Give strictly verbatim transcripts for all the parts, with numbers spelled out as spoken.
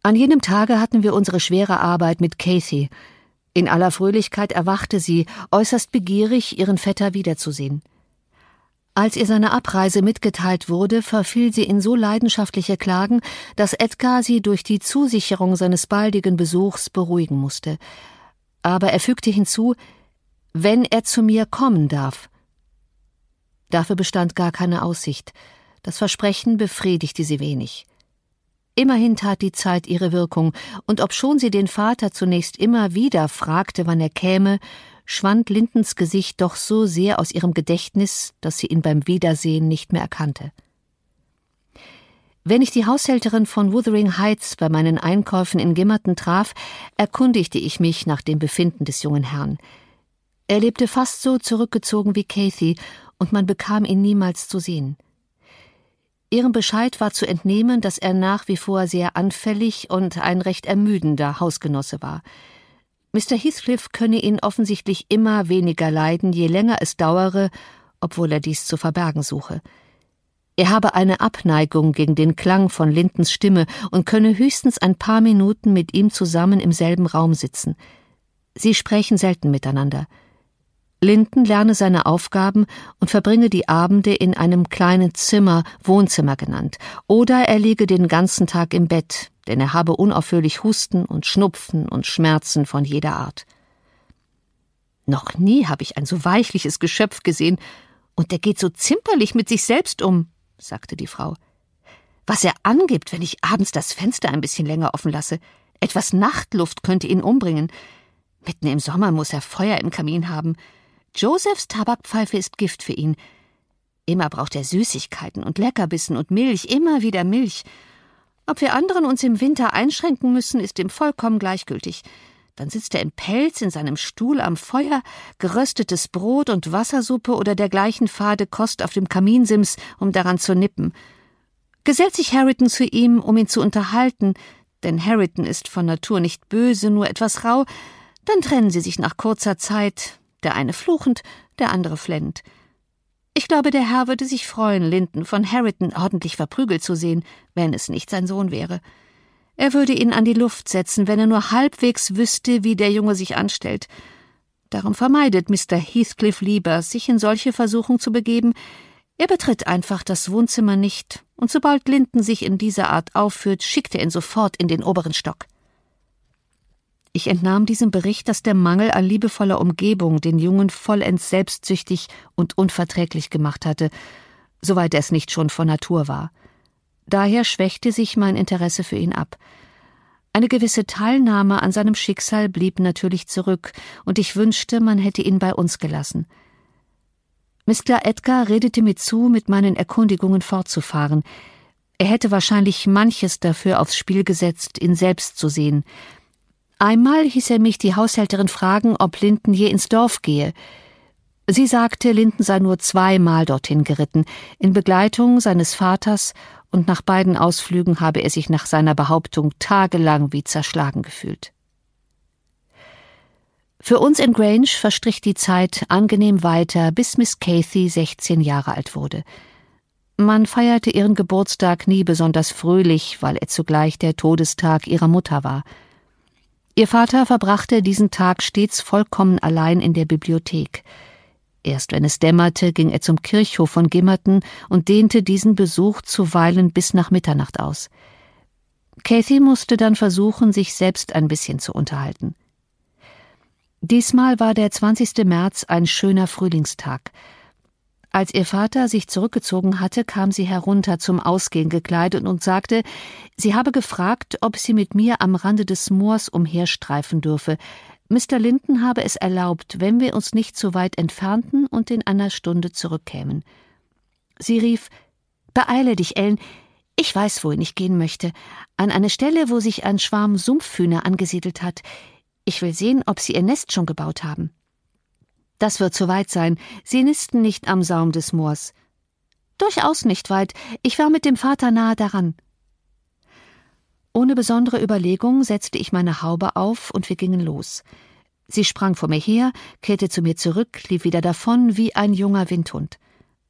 An jenem Tage hatten wir unsere schwere Arbeit mit Cathy. In aller Fröhlichkeit erwachte sie, äußerst begierig, ihren Vetter wiederzusehen. Als ihr seine Abreise mitgeteilt wurde, verfiel sie in so leidenschaftliche Klagen, dass Edgar sie durch die Zusicherung seines baldigen Besuchs beruhigen musste. Aber er fügte hinzu, wenn er zu mir kommen darf. Dafür bestand gar keine Aussicht. Das Versprechen befriedigte sie wenig. Immerhin tat die Zeit ihre Wirkung, und obschon sie den Vater zunächst immer wieder fragte, wann er käme, schwand Lintons Gesicht doch so sehr aus ihrem Gedächtnis, dass sie ihn beim Wiedersehen nicht mehr erkannte. Wenn ich die Haushälterin von Wuthering Heights bei meinen Einkäufen in Gimmerton traf, erkundigte ich mich nach dem Befinden des jungen Herrn. Er lebte fast so zurückgezogen wie Cathy, und man bekam ihn niemals zu sehen. Ihrem Bescheid war zu entnehmen, dass er nach wie vor sehr anfällig und ein recht ermüdender Hausgenosse war. Mister Heathcliff könne ihn offensichtlich immer weniger leiden, je länger es dauere, obwohl er dies zu verbergen suche. Er habe eine Abneigung gegen den Klang von Lintons Stimme und könne höchstens ein paar Minuten mit ihm zusammen im selben Raum sitzen. Sie sprechen selten miteinander. Linton lerne seine Aufgaben und verbringe die Abende in einem kleinen Zimmer, Wohnzimmer genannt, oder er liege den ganzen Tag im Bett, denn er habe unaufhörlich Husten und Schnupfen und Schmerzen von jeder Art. Noch nie habe ich ein so weichliches Geschöpf gesehen, und er geht so zimperlich mit sich selbst um, sagte die Frau. Was er angibt, wenn ich abends das Fenster ein bisschen länger offen lasse. Etwas Nachtluft könnte ihn umbringen. Mitten im Sommer muss er Feuer im Kamin haben. Josephs Tabakpfeife ist Gift für ihn. Immer braucht er Süßigkeiten und Leckerbissen und Milch, immer wieder Milch. Ob wir anderen uns im Winter einschränken müssen, ist ihm vollkommen gleichgültig. Dann sitzt er im Pelz in seinem Stuhl am Feuer, geröstetes Brot und Wassersuppe oder dergleichen fade Kost auf dem Kaminsims, um daran zu nippen. Gesellt sich Harriton zu ihm, um ihn zu unterhalten, denn Harriton ist von Natur nicht böse, nur etwas rau, dann trennen sie sich nach kurzer Zeit, der eine fluchend, der andere flennend. Ich glaube, der Herr würde sich freuen, Linton von Harriton ordentlich verprügelt zu sehen, wenn es nicht sein Sohn wäre. Er würde ihn an die Luft setzen, wenn er nur halbwegs wüsste, wie der Junge sich anstellt. Darum vermeidet Mister Heathcliff lieber, sich in solche Versuchung zu begeben. Er betritt einfach das Wohnzimmer nicht, und sobald Linton sich in dieser Art aufführt, schickt er ihn sofort in den oberen Stock. Ich entnahm diesem Bericht, dass der Mangel an liebevoller Umgebung den Jungen vollends selbstsüchtig und unverträglich gemacht hatte, soweit es nicht schon von Natur war. Daher schwächte sich mein Interesse für ihn ab. Eine gewisse Teilnahme an seinem Schicksal blieb natürlich zurück, und ich wünschte, man hätte ihn bei uns gelassen. Mister Edgar redete mir zu, mit meinen Erkundigungen fortzufahren. Er hätte wahrscheinlich manches dafür aufs Spiel gesetzt, ihn selbst zu sehen. Einmal hieß er mich die Haushälterin fragen, ob Linton je ins Dorf gehe. Sie sagte, Linton sei nur zweimal dorthin geritten, in Begleitung seines Vaters, und nach beiden Ausflügen habe er sich nach seiner Behauptung tagelang wie zerschlagen gefühlt. Für uns in Grange verstrich die Zeit angenehm weiter, bis Miss Cathy sechzehn Jahre alt wurde. Man feierte ihren Geburtstag nie besonders fröhlich, weil er zugleich der Todestag ihrer Mutter war. Ihr Vater verbrachte diesen Tag stets vollkommen allein in der Bibliothek. Erst wenn es dämmerte, ging er zum Kirchhof von Gimmerton und dehnte diesen Besuch zuweilen bis nach Mitternacht aus. Cathy musste dann versuchen, sich selbst ein bisschen zu unterhalten. Diesmal war der zwanzigste März ein schöner Frühlingstag. Als ihr Vater sich zurückgezogen hatte, kam sie herunter zum Ausgehen gekleidet und sagte, sie habe gefragt, ob sie mit mir am Rande des Moors umherstreifen dürfe. Mister Linton habe es erlaubt, wenn wir uns nicht zu weit entfernten und in einer Stunde zurückkämen. Sie rief, »Beeile dich, Ellen, ich weiß, wohin ich gehen möchte, an eine Stelle, wo sich ein Schwarm Sumpfhühner angesiedelt hat. Ich will sehen, ob sie ihr Nest schon gebaut haben.« »Das wird zu weit sein. Sie nisten nicht am Saum des Moors.« »Durchaus nicht weit. Ich war mit dem Vater nahe daran.« Ohne besondere Überlegung setzte ich meine Haube auf und wir gingen los. Sie sprang vor mir her, kehrte zu mir zurück, lief wieder davon wie ein junger Windhund.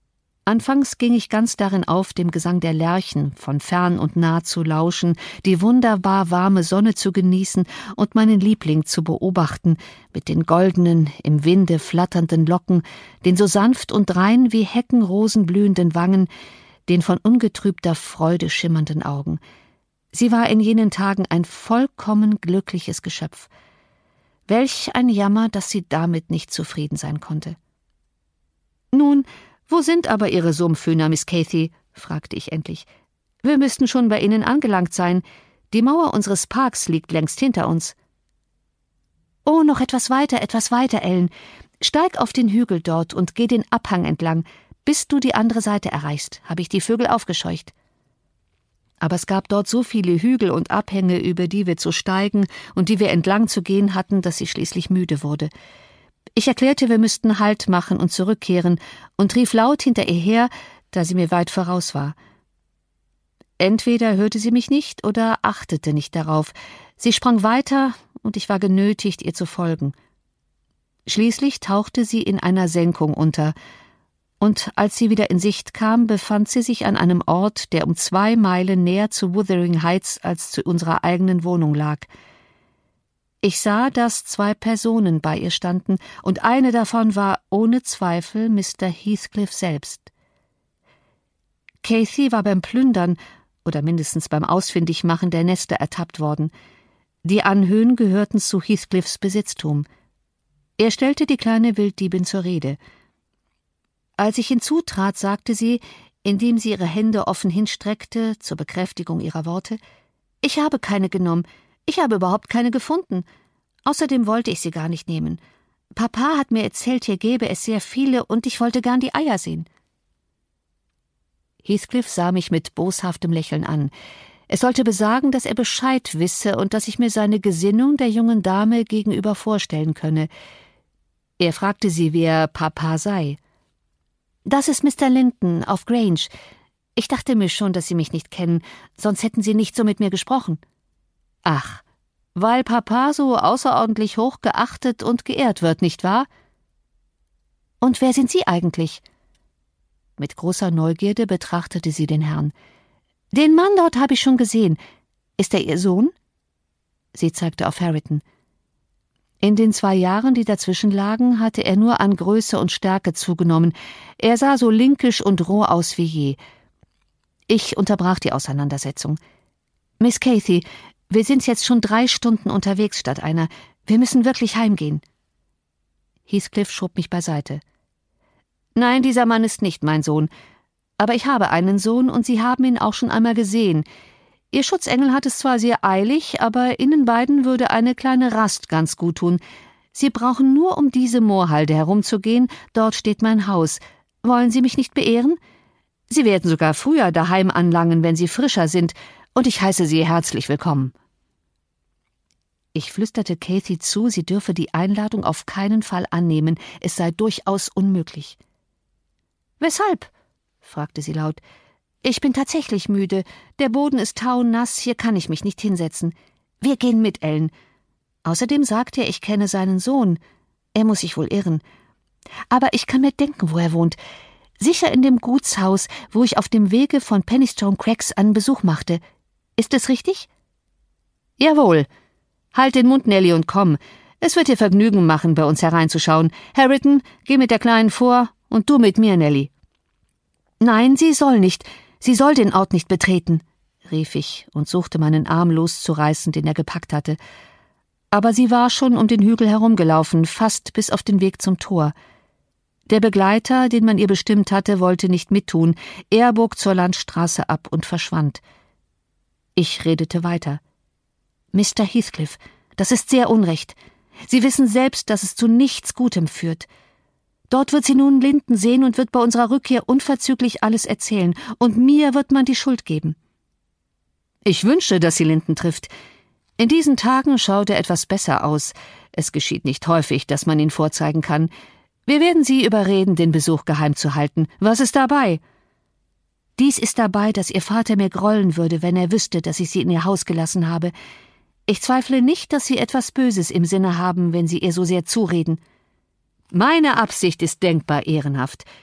Anfangs ging ich ganz darin auf, dem Gesang der Lerchen von fern und nah zu lauschen, die wunderbar warme Sonne zu genießen und meinen Liebling zu beobachten, mit den goldenen, im Winde flatternden Locken, den so sanft und rein wie Heckenrosen blühenden Wangen, den von ungetrübter Freude schimmernden Augen. Sie war in jenen Tagen ein vollkommen glückliches Geschöpf. Welch ein Jammer, dass sie damit nicht zufrieden sein konnte. »Nun, wo sind aber Ihre Sumpfhühner, Miss Cathy?« fragte ich endlich. »Wir müssten schon bei Ihnen angelangt sein. Die Mauer unseres Parks liegt längst hinter uns.« »Oh, noch etwas weiter, etwas weiter, Ellen. Steig auf den Hügel dort und geh den Abhang entlang. Bis du die andere Seite erreichst, habe ich die Vögel aufgescheucht.« Aber es gab dort so viele Hügel und Abhänge, über die wir zu steigen und die wir entlang zu gehen hatten, dass ich schließlich müde wurde. Ich erklärte, wir müssten Halt machen und zurückkehren und rief laut hinter ihr her, da sie mir weit voraus war. Entweder hörte sie mich nicht oder achtete nicht darauf. Sie sprang weiter und ich war genötigt, ihr zu folgen. Schließlich tauchte sie in einer Senkung unter, und als sie wieder in Sicht kam, befand sie sich an einem Ort, der um zwei Meilen näher zu Wuthering Heights als zu unserer eigenen Wohnung lag. Ich sah, dass zwei Personen bei ihr standen, und eine davon war ohne Zweifel Mister Heathcliff selbst. Cathy war beim Plündern oder mindestens beim Ausfindigmachen der Nester ertappt worden. Die Anhöhen gehörten zu Heathcliffs Besitztum. Er stellte die kleine Wilddiebin zur Rede. Als ich hinzutrat, sagte sie, indem sie ihre Hände offen hinstreckte, zur Bekräftigung ihrer Worte: »Ich habe keine genommen. Ich habe überhaupt keine gefunden. Außerdem wollte ich sie gar nicht nehmen. Papa hat mir erzählt, hier gäbe es sehr viele, und ich wollte gern die Eier sehen.« Heathcliff sah mich mit boshaftem Lächeln an. Es sollte besagen, dass er Bescheid wisse und dass ich mir seine Gesinnung der jungen Dame gegenüber vorstellen könne. Er fragte sie, wer Papa sei. »Das ist Mister Linton auf Grange. Ich dachte mir schon, dass Sie mich nicht kennen, sonst hätten Sie nicht so mit mir gesprochen.« »Ach, weil Papa so außerordentlich hoch geachtet und geehrt wird, nicht wahr?« »Und wer sind Sie eigentlich?« Mit großer Neugierde betrachtete sie den Herrn. »Den Mann dort habe ich schon gesehen. Ist er Ihr Sohn?« Sie zeigte auf Harriton. In den zwei Jahren, die dazwischen lagen, hatte er nur an Größe und Stärke zugenommen. Er sah so linkisch und roh aus wie je. Ich unterbrach die Auseinandersetzung. »Miss Cathy, wir sind jetzt schon drei Stunden unterwegs statt einer. Wir müssen wirklich heimgehen.« Heathcliff schob mich beiseite. »Nein, dieser Mann ist nicht mein Sohn. Aber ich habe einen Sohn, und Sie haben ihn auch schon einmal gesehen. Ihr Schutzengel hat es zwar sehr eilig, aber Ihnen beiden würde eine kleine Rast ganz gut tun. Sie brauchen nur um diese Moorhalde herumzugehen, dort steht mein Haus. Wollen Sie mich nicht beehren? Sie werden sogar früher daheim anlangen, wenn Sie frischer sind, und ich heiße Sie herzlich willkommen.« Ich flüsterte Cathy zu, sie dürfe die Einladung auf keinen Fall annehmen, es sei durchaus unmöglich. »Weshalb?« fragte sie laut. »Ich bin tatsächlich müde. Der Boden ist taunass, hier kann ich mich nicht hinsetzen. Wir gehen mit, Ellen. Außerdem sagt er, ich kenne seinen Sohn. Er muss sich wohl irren. Aber ich kann mir denken, wo er wohnt. Sicher in dem Gutshaus, wo ich auf dem Wege von Penistone Craigs einen Besuch machte. Ist es richtig?« »Jawohl. Halt den Mund, Nellie, und komm. Es wird dir Vergnügen machen, bei uns hereinzuschauen. Harriton, geh mit der Kleinen vor, und du mit mir, Nellie.« »Nein, sie soll nicht. Sie soll den Ort nicht betreten«, rief ich und suchte meinen Arm loszureißen, den er gepackt hatte. Aber sie war schon um den Hügel herumgelaufen, fast bis auf den Weg zum Tor. Der Begleiter, den man ihr bestimmt hatte, wollte nicht mittun. Er bog zur Landstraße ab und verschwand. Ich redete weiter. »Mister Heathcliff, das ist sehr unrecht. Sie wissen selbst, dass es zu nichts Gutem führt. Dort wird sie nun Linton sehen und wird bei unserer Rückkehr unverzüglich alles erzählen, und mir wird man die Schuld geben.« »Ich wünsche, dass sie Linton trifft. In diesen Tagen schaut er etwas besser aus. Es geschieht nicht häufig, dass man ihn vorzeigen kann. Wir werden Sie überreden, den Besuch geheim zu halten. Was ist dabei?« »Dies ist dabei, dass Ihr Vater mir grollen würde, wenn er wüsste, dass ich Sie in Ihr Haus gelassen habe. Ich zweifle nicht, dass Sie etwas Böses im Sinne haben, wenn Sie ihr so sehr zureden.« »Meine Absicht ist denkbar ehrenhaft.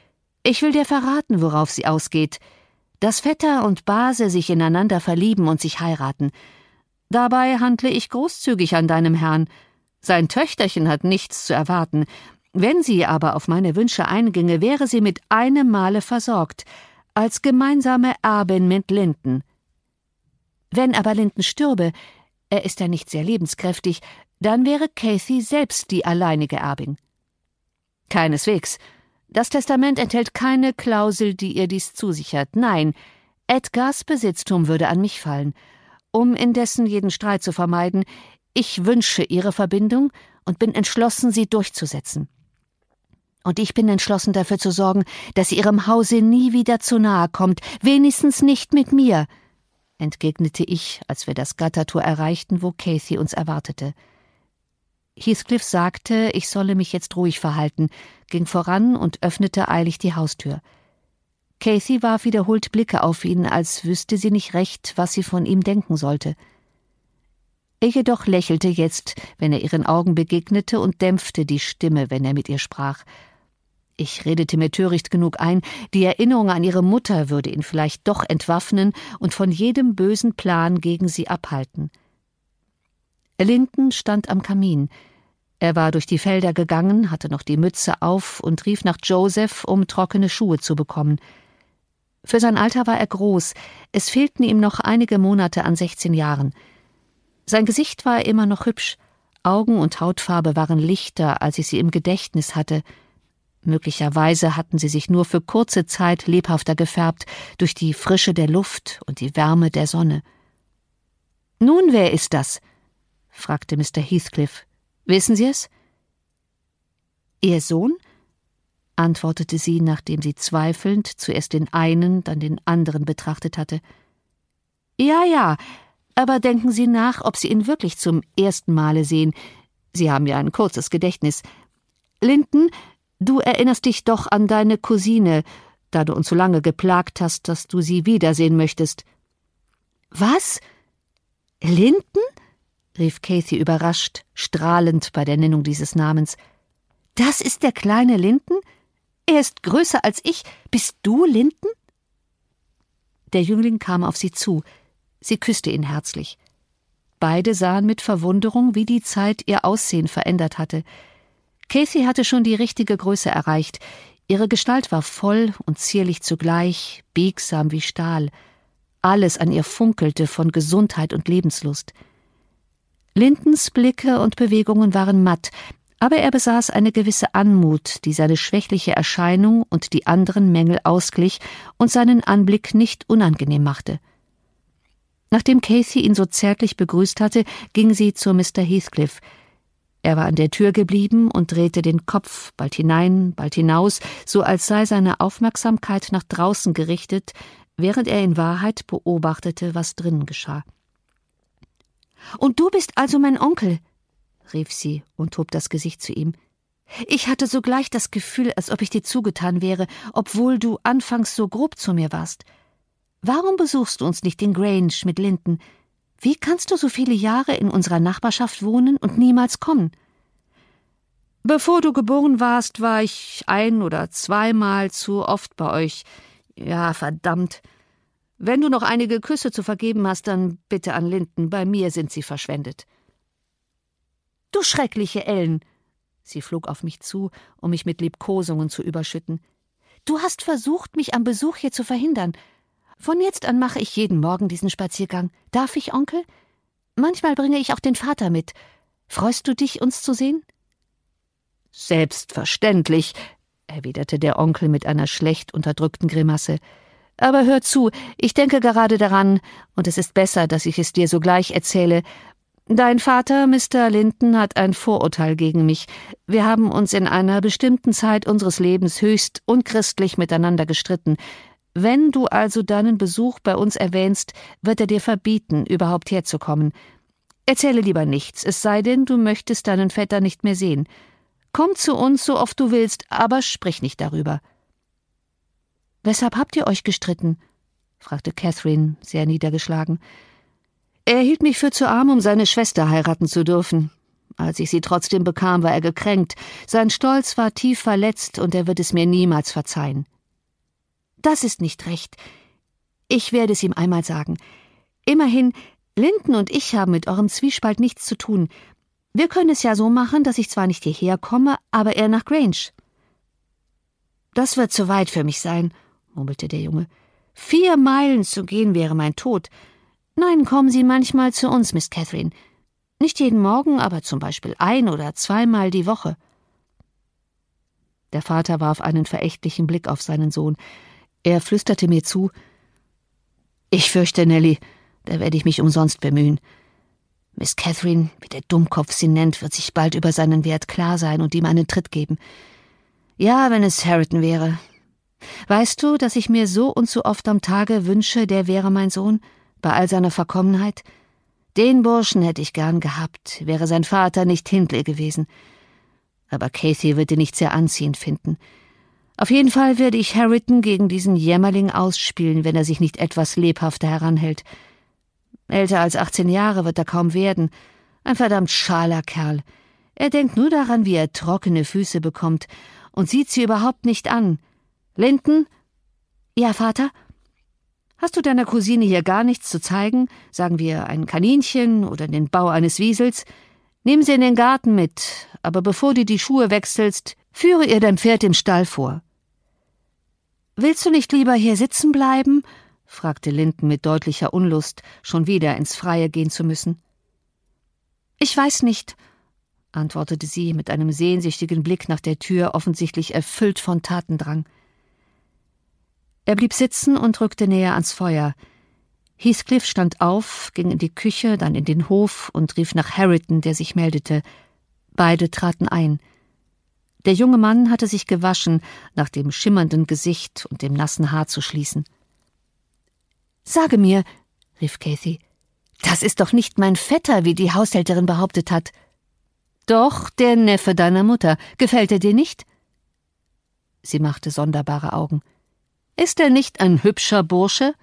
Ich will dir verraten, worauf sie ausgeht. Dass Vetter und Base sich ineinander verlieben und sich heiraten. Dabei handle ich großzügig an deinem Herrn. Sein Töchterchen hat nichts zu erwarten. Wenn sie aber auf meine Wünsche einginge, wäre sie mit einem Male versorgt, als gemeinsame Erbin mit Linton. Wenn aber Linton stürbe, er ist ja nicht sehr lebenskräftig, dann wäre Cathy selbst die alleinige Erbin. Keineswegs. Das Testament enthält keine Klausel, die ihr dies zusichert. Nein, Edgars Besitztum würde an mich fallen. Um indessen jeden Streit zu vermeiden, ich wünsche ihre Verbindung und bin entschlossen, sie durchzusetzen. Und ich bin entschlossen, dafür zu sorgen, dass sie ihrem Hause nie wieder zu nahe kommt, wenigstens nicht mit mir, entgegnete ich, als wir das Gattertor erreichten, wo Cathy uns erwartete. Heathcliff sagte, ich solle mich jetzt ruhig verhalten, ging voran und öffnete eilig die Haustür. Cathy warf wiederholt Blicke auf ihn, als wüsste sie nicht recht, was sie von ihm denken sollte. Er jedoch lächelte jetzt, wenn er ihren Augen begegnete, und dämpfte die Stimme, wenn er mit ihr sprach. Ich redete mir töricht genug ein, die Erinnerung an ihre Mutter würde ihn vielleicht doch entwaffnen und von jedem bösen Plan gegen sie abhalten. Linton stand am Kamin. Er war durch die Felder gegangen, hatte noch die Mütze auf und rief nach Joseph, um trockene Schuhe zu bekommen. Für sein Alter war er groß, es fehlten ihm noch einige Monate an sechzehn Jahren. Sein Gesicht war immer noch hübsch, Augen und Hautfarbe waren lichter, als ich sie im Gedächtnis hatte. Möglicherweise hatten sie sich nur für kurze Zeit lebhafter gefärbt, durch die Frische der Luft und die Wärme der Sonne. »Nun, wer ist das?« fragte Mister Heathcliff. »Wissen Sie es?« »Ihr Sohn?« antwortete sie, nachdem sie zweifelnd zuerst den einen, dann den anderen betrachtet hatte. »Ja, ja, aber denken Sie nach, ob Sie ihn wirklich zum ersten Male sehen. Sie haben ja ein kurzes Gedächtnis. Linton, du erinnerst dich doch an deine Cousine, da du uns so lange geplagt hast, dass du sie wiedersehen möchtest.« »Was? Linton?« rief Cathy überrascht, strahlend bei der Nennung dieses Namens. »Das ist der kleine Linton? Er ist größer als ich. Bist du Linton?« Der Jüngling kam auf sie zu. Sie küsste ihn herzlich. Beide sahen mit Verwunderung, wie die Zeit ihr Aussehen verändert hatte. Cathy hatte schon die richtige Größe erreicht. Ihre Gestalt war voll und zierlich zugleich, biegsam wie Stahl. Alles an ihr funkelte von Gesundheit und Lebenslust. Lintons Blicke und Bewegungen waren matt, aber er besaß eine gewisse Anmut, die seine schwächliche Erscheinung und die anderen Mängel ausglich und seinen Anblick nicht unangenehm machte. Nachdem Cathy ihn so zärtlich begrüßt hatte, ging sie zu Mister Heathcliff. Er war an der Tür geblieben und drehte den Kopf bald hinein, bald hinaus, so als sei seine Aufmerksamkeit nach draußen gerichtet, während er in Wahrheit beobachtete, was drinnen geschah. »Und du bist also mein Onkel?« rief sie und hob das Gesicht zu ihm. »Ich hatte sogleich das Gefühl, als ob ich dir zugetan wäre, obwohl du anfangs so grob zu mir warst. Warum besuchst du uns nicht in Grange mit Linton? Wie kannst du so viele Jahre in unserer Nachbarschaft wohnen und niemals kommen?« »Bevor du geboren warst, war ich ein- oder zweimal zu oft bei euch. Ja, verdammt. Wenn du noch einige Küsse zu vergeben hast, dann bitte an Linton, bei mir sind sie verschwendet.« »Du schreckliche Ellen!« Sie flog auf mich zu, um mich mit Liebkosungen zu überschütten. »Du hast versucht, mich am Besuch hier zu verhindern. Von jetzt an mache ich jeden Morgen diesen Spaziergang. Darf ich, Onkel? Manchmal bringe ich auch den Vater mit. Freust du dich, uns zu sehen?« »Selbstverständlich«, erwiderte der Onkel mit einer schlecht unterdrückten Grimasse. »Aber hör zu, ich denke gerade daran, und es ist besser, dass ich es dir sogleich erzähle. Dein Vater, Mister Linton, hat ein Vorurteil gegen mich. Wir haben uns in einer bestimmten Zeit unseres Lebens höchst unchristlich miteinander gestritten. Wenn du also deinen Besuch bei uns erwähnst, wird er dir verbieten, überhaupt herzukommen. Erzähle lieber nichts, es sei denn, du möchtest deinen Vetter nicht mehr sehen. Komm zu uns, so oft du willst, aber sprich nicht darüber.« »Weshalb habt ihr euch gestritten?« fragte Catherine, sehr niedergeschlagen. »Er hielt mich für zu arm, um seine Schwester heiraten zu dürfen. Als ich sie trotzdem bekam, war er gekränkt. Sein Stolz war tief verletzt, und er wird es mir niemals verzeihen.« Das ist nicht recht. Ich werde es ihm einmal sagen. Immerhin, Linton und ich haben mit eurem Zwiespalt nichts zu tun. Wir können es ja so machen, dass ich zwar nicht hierher komme, aber er nach Grange.« »Das wird zu weit für mich sein«, murmelte der Junge. »Vier Meilen zu gehen wäre mein Tod. Nein, kommen Sie manchmal zu uns, Miss Catherine. Nicht jeden Morgen, aber zum Beispiel ein- oder zweimal die Woche.« Der Vater warf einen verächtlichen Blick auf seinen Sohn. Er flüsterte mir zu: »Ich fürchte, Nellie, da werde ich mich umsonst bemühen. Miss Catherine, wie der Dummkopf sie nennt, wird sich bald über seinen Wert klar sein und ihm einen Tritt geben. Ja, wenn es Hareton wäre. Weißt du, dass ich mir so und so oft am Tage wünsche, der wäre mein Sohn, bei all seiner Verkommenheit? Den Burschen hätte ich gern gehabt, wäre sein Vater nicht Hindley gewesen. Aber Cathy wird ihn nicht sehr anziehend finden. Auf jeden Fall werde ich Hareton gegen diesen Jämmerling ausspielen, wenn er sich nicht etwas lebhafter heranhält. Älter als achtzehn Jahre wird er kaum werden. Ein verdammt schaler Kerl. Er denkt nur daran, wie er trockene Füße bekommt und sieht sie überhaupt nicht an. Linton?« »Ja, Vater?« »Hast du deiner Cousine hier gar nichts zu zeigen? Sagen wir ein Kaninchen oder den Bau eines Wiesels? Nimm sie in den Garten mit, aber bevor du die Schuhe wechselst, führe ihr dein Pferd im Stall vor.« »Willst du nicht lieber hier sitzen bleiben?« fragte Linton mit deutlicher Unlust, schon wieder ins Freie gehen zu müssen. »Ich weiß nicht«, antwortete sie mit einem sehnsüchtigen Blick nach der Tür, offensichtlich erfüllt von Tatendrang. Er blieb sitzen und rückte näher ans Feuer. Heathcliff stand auf, ging in die Küche, dann in den Hof und rief nach Hareton, der sich meldete. Beide traten ein. Der junge Mann hatte sich gewaschen, nach dem schimmernden Gesicht und dem nassen Haar zu schließen. »Sage mir«, rief Cathy, »das ist doch nicht mein Vetter, wie die Haushälterin behauptet hat.« »Doch, der Neffe deiner Mutter. Gefällt er dir nicht?« Sie machte sonderbare Augen. »Ist er nicht ein hübscher Bursche?«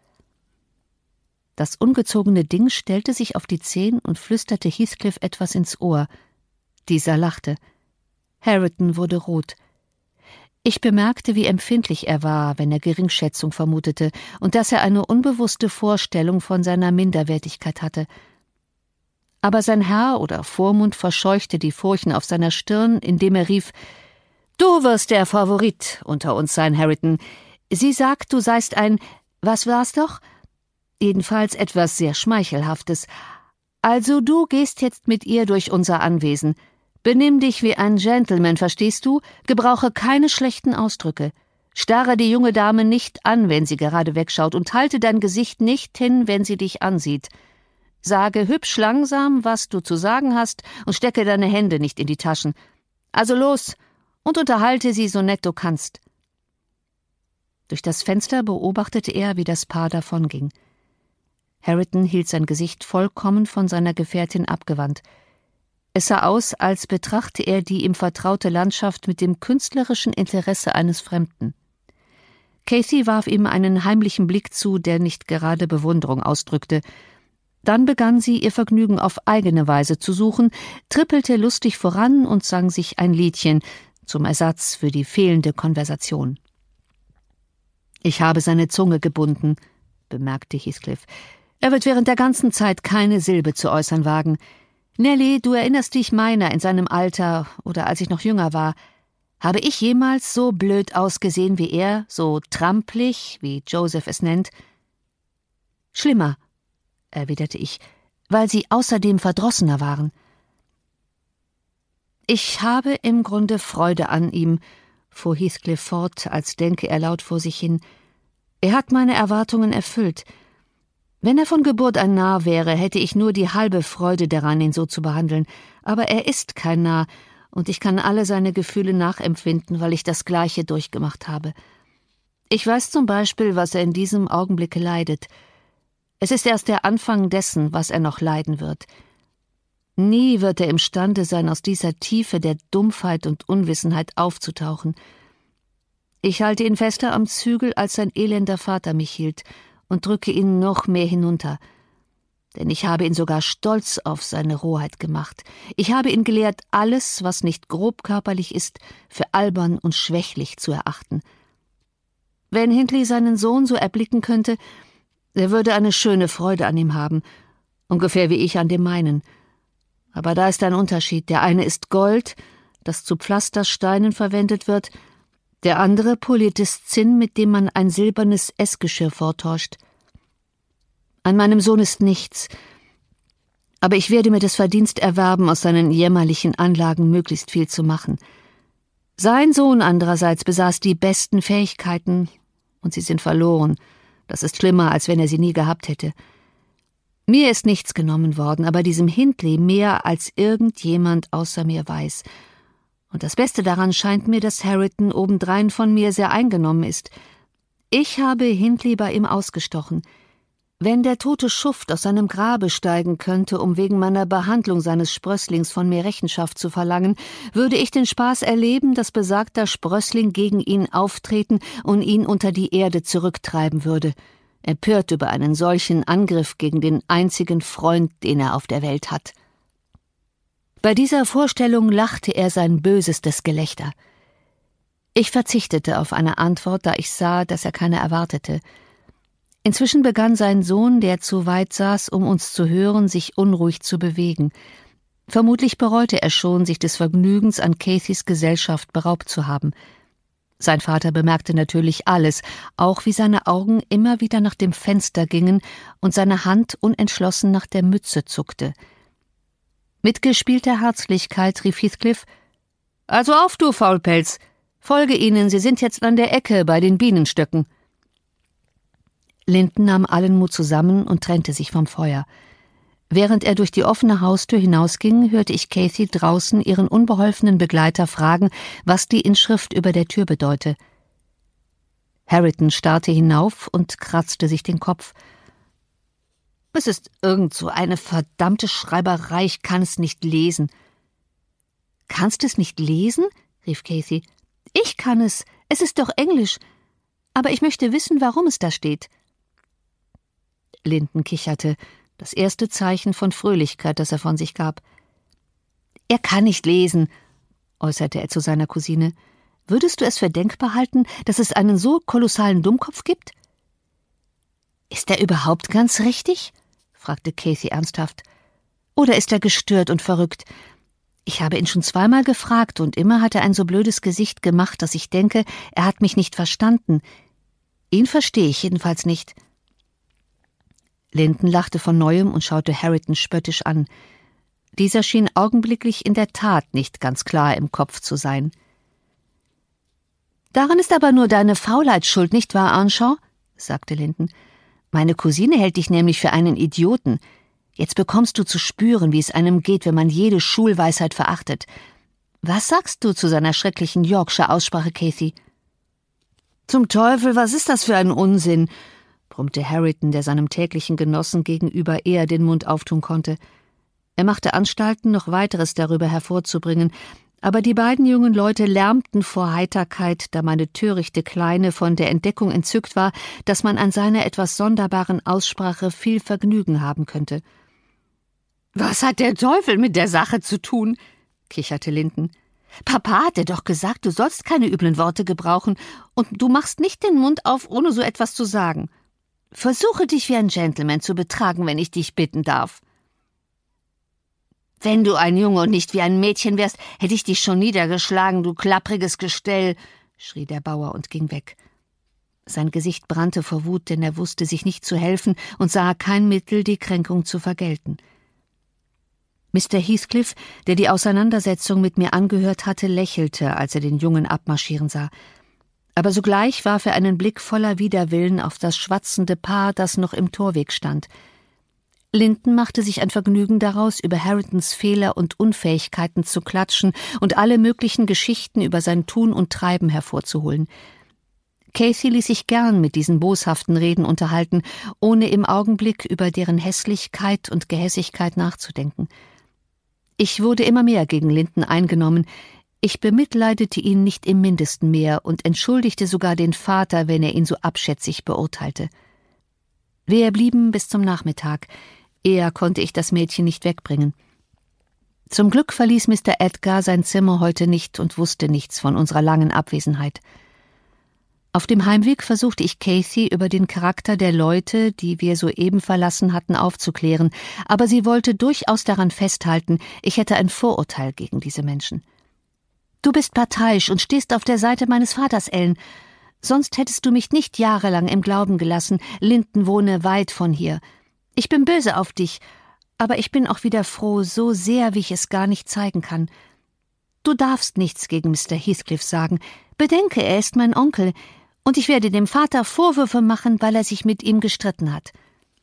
Das ungezogene Ding stellte sich auf die Zehen und flüsterte Heathcliff etwas ins Ohr. Dieser lachte. Hareton wurde rot. Ich bemerkte, wie empfindlich er war, wenn er Geringschätzung vermutete, und dass er eine unbewusste Vorstellung von seiner Minderwertigkeit hatte. Aber sein Herr oder Vormund verscheuchte die Furchen auf seiner Stirn, indem er rief: »Du wirst der Favorit unter uns sein, Hareton. Sie sagt, du seist ein, was war's doch? Jedenfalls etwas sehr Schmeichelhaftes. Also du gehst jetzt mit ihr durch unser Anwesen. Benimm dich wie ein Gentleman, verstehst du? Gebrauche keine schlechten Ausdrücke. Starre die junge Dame nicht an, wenn sie gerade wegschaut, und halte dein Gesicht nicht hin, wenn sie dich ansieht. Sage hübsch langsam, was du zu sagen hast, und stecke deine Hände nicht in die Taschen. Also los und unterhalte sie so nett du kannst.« Durch das Fenster beobachtete er, wie das Paar davonging. Hareton hielt sein Gesicht vollkommen von seiner Gefährtin abgewandt. Es sah aus, als betrachte er die ihm vertraute Landschaft mit dem künstlerischen Interesse eines Fremden. Cathy warf ihm einen heimlichen Blick zu, der nicht gerade Bewunderung ausdrückte. Dann begann sie, ihr Vergnügen auf eigene Weise zu suchen, trippelte lustig voran und sang sich ein Liedchen zum Ersatz für die fehlende Konversation. »Ich habe seine Zunge gebunden«, bemerkte Heathcliff. »Er wird während der ganzen Zeit keine Silbe zu äußern wagen. Nellie, du erinnerst dich meiner in seinem Alter oder als ich noch jünger war. Habe ich jemals so blöd ausgesehen wie er, so trampelig, wie Joseph es nennt?« »Schlimmer«, erwiderte ich, »weil sie außerdem verdrossener waren.« »Ich habe im Grunde Freude an ihm«, fuhr Heathcliff fort, als denke er laut vor sich hin. »Er hat meine Erwartungen erfüllt. Wenn er von Geburt ein Narr wäre, hätte ich nur die halbe Freude daran, ihn so zu behandeln. Aber er ist kein Narr, und ich kann alle seine Gefühle nachempfinden, weil ich das Gleiche durchgemacht habe. Ich weiß zum Beispiel, was er in diesem Augenblicke leidet. Es ist erst der Anfang dessen, was er noch leiden wird. Nie wird er imstande sein, aus dieser Tiefe der Dumpfheit und Unwissenheit aufzutauchen. Ich halte ihn fester am Zügel, als sein elender Vater mich hielt, und drücke ihn noch mehr hinunter. Denn ich habe ihn sogar stolz auf seine Rohheit gemacht. Ich habe ihn gelehrt, alles, was nicht grobkörperlich ist, für albern und schwächlich zu erachten. Wenn Hindley seinen Sohn so erblicken könnte, er würde eine schöne Freude an ihm haben, ungefähr wie ich an dem meinen. Aber da ist ein Unterschied. Der eine ist Gold, das zu Pflastersteinen verwendet wird, der andere poliertes Zinn, mit dem man ein silbernes Essgeschirr vortäuscht. An meinem Sohn ist nichts, aber ich werde mir das Verdienst erwerben, aus seinen jämmerlichen Anlagen möglichst viel zu machen. Sein Sohn andererseits besaß die besten Fähigkeiten, und sie sind verloren. Das ist schlimmer, als wenn er sie nie gehabt hätte. Mir ist nichts genommen worden, aber diesem Hindley mehr, als irgendjemand außer mir weiß. Und das Beste daran scheint mir, dass Harriton obendrein von mir sehr eingenommen ist. Ich habe Hindley bei ihm ausgestochen. Wenn der tote Schuft aus seinem Grabe steigen könnte, um wegen meiner Behandlung seines Sprösslings von mir Rechenschaft zu verlangen, würde ich den Spaß erleben, dass besagter Sprössling gegen ihn auftreten und ihn unter die Erde zurücktreiben würde, empört über einen solchen Angriff gegen den einzigen Freund, den er auf der Welt hat. Bei dieser Vorstellung lachte er sein bösestes Gelächter. Ich verzichtete auf eine Antwort, da ich sah, dass er keine erwartete. Inzwischen begann sein Sohn, der zu weit saß, um uns zu hören, sich unruhig zu bewegen. Vermutlich bereute er schon, sich des Vergnügens an Cathys Gesellschaft beraubt zu haben. Sein Vater bemerkte natürlich alles, auch wie seine Augen immer wieder nach dem Fenster gingen und seine Hand unentschlossen nach der Mütze zuckte. Mit gespielter Herzlichkeit rief Heathcliff: »Also auf, du Faulpelz! Folge ihnen, sie sind jetzt an der Ecke bei den Bienenstöcken.« Linton nahm allen Mut zusammen und trennte sich vom Feuer. Während er durch die offene Haustür hinausging, hörte ich Cathy draußen ihren unbeholfenen Begleiter fragen, was die Inschrift über der Tür bedeute. Harriton starrte hinauf und kratzte sich den Kopf. »Es ist irgend so eine verdammte Schreiberei, ich kann es nicht lesen.« »Kannst es nicht lesen?« rief Cathy. »Ich kann es, es ist doch Englisch. Aber ich möchte wissen, warum es da steht.« Linton kicherte, das erste Zeichen von Fröhlichkeit, das er von sich gab. »Er kann nicht lesen«, äußerte er zu seiner Cousine. »Würdest du es für denkbar halten, dass es einen so kolossalen Dummkopf gibt?« »Ist er überhaupt ganz richtig?« fragte Cathy ernsthaft. »Oder ist er gestört und verrückt? Ich habe ihn schon zweimal gefragt, und immer hat er ein so blödes Gesicht gemacht, dass ich denke, er hat mich nicht verstanden. Ihn verstehe ich jedenfalls nicht.« Linton lachte von Neuem und schaute Harriton spöttisch an. Dieser schien augenblicklich in der Tat nicht ganz klar im Kopf zu sein. »Daran ist aber nur deine Faulheit schuld, nicht wahr, Earnshaw?« sagte Linton. »Meine Cousine hält dich nämlich für einen Idioten. Jetzt bekommst du zu spüren, wie es einem geht, wenn man jede Schulweisheit verachtet. Was sagst du zu seiner schrecklichen Yorkshire-Aussprache, Cathy?« »Zum Teufel, was ist das für ein Unsinn?« brummte Harriton, der seinem täglichen Genossen gegenüber eher den Mund auftun konnte. Er machte Anstalten, noch weiteres darüber hervorzubringen, aber die beiden jungen Leute lärmten vor Heiterkeit, da meine törichte Kleine von der Entdeckung entzückt war, dass man an seiner etwas sonderbaren Aussprache viel Vergnügen haben könnte. »Was hat der Teufel mit der Sache zu tun?« kicherte Linton. »Papa hat dir doch gesagt, du sollst keine üblen Worte gebrauchen, und du machst nicht den Mund auf, ohne so etwas zu sagen. Versuche dich wie ein Gentleman zu betragen, wenn ich dich bitten darf.« »Wenn du ein Junge und nicht wie ein Mädchen wärst, hätte ich dich schon niedergeschlagen, du klappriges Gestell«, schrie der Bauer und ging weg. Sein Gesicht brannte vor Wut, denn er wusste sich nicht zu helfen und sah kein Mittel, die Kränkung zu vergelten. Mister Heathcliff, der die Auseinandersetzung mit mir angehört hatte, lächelte, als er den Jungen abmarschieren sah. Aber sogleich warf er einen Blick voller Widerwillen auf das schwatzende Paar, das noch im Torweg stand. Linton machte sich ein Vergnügen daraus, über Harritons Fehler und Unfähigkeiten zu klatschen und alle möglichen Geschichten über sein Tun und Treiben hervorzuholen. Cathy ließ sich gern mit diesen boshaften Reden unterhalten, ohne im Augenblick über deren Hässlichkeit und Gehässigkeit nachzudenken. Ich wurde immer mehr gegen Linton eingenommen. Ich bemitleidete ihn nicht im Mindesten mehr und entschuldigte sogar den Vater, wenn er ihn so abschätzig beurteilte. Wir blieben bis zum Nachmittag. Eher konnte ich das Mädchen nicht wegbringen. Zum Glück verließ Mister Edgar sein Zimmer heute nicht und wusste nichts von unserer langen Abwesenheit. Auf dem Heimweg versuchte ich Cathy über den Charakter der Leute, die wir soeben verlassen hatten, aufzuklären, aber sie wollte durchaus daran festhalten, ich hätte ein Vorurteil gegen diese Menschen. »Du bist parteiisch und stehst auf der Seite meines Vaters, Ellen. Sonst hättest du mich nicht jahrelang im Glauben gelassen, Linden wohne weit von hier. Ich bin böse auf dich, aber ich bin auch wieder froh, so sehr, wie ich es gar nicht zeigen kann. Du darfst nichts gegen Mister Heathcliff sagen. Bedenke, er ist mein Onkel, und ich werde dem Vater Vorwürfe machen, weil er sich mit ihm gestritten hat.«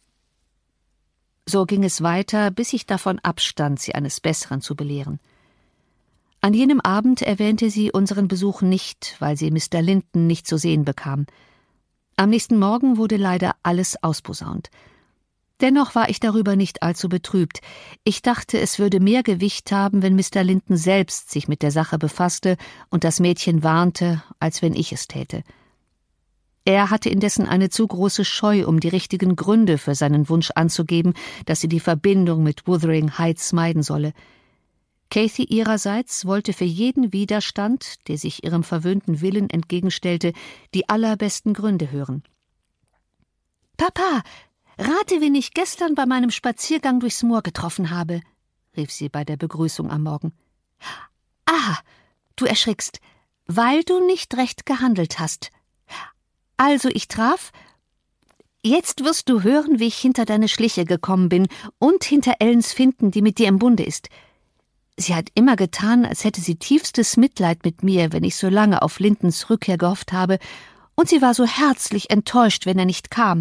So ging es weiter, bis ich davon abstand, sie eines Besseren zu belehren. An jenem Abend erwähnte sie unseren Besuch nicht, weil sie Mister Linden nicht zu sehen bekam. Am nächsten Morgen wurde leider alles ausposaunt. Dennoch war ich darüber nicht allzu betrübt. Ich dachte, es würde mehr Gewicht haben, wenn Mister Linden selbst sich mit der Sache befasste und das Mädchen warnte, als wenn ich es täte. Er hatte indessen eine zu große Scheu, um die richtigen Gründe für seinen Wunsch anzugeben, dass sie die Verbindung mit Wuthering Heights meiden solle. Cathy ihrerseits wollte für jeden Widerstand, der sich ihrem verwöhnten Willen entgegenstellte, die allerbesten Gründe hören. »Papa, rate, wen ich gestern bei meinem Spaziergang durchs Moor getroffen habe«, rief sie bei der Begrüßung am Morgen. »Ah, du erschrickst, weil du nicht recht gehandelt hast. Also ich traf... Jetzt wirst du hören, wie ich hinter deine Schliche gekommen bin und hinter Ellens Finden, die mit dir im Bunde ist. Sie hat immer getan, als hätte sie tiefstes Mitleid mit mir, wenn ich so lange auf Lindens Rückkehr gehofft habe, und sie war so herzlich enttäuscht, wenn er nicht kam.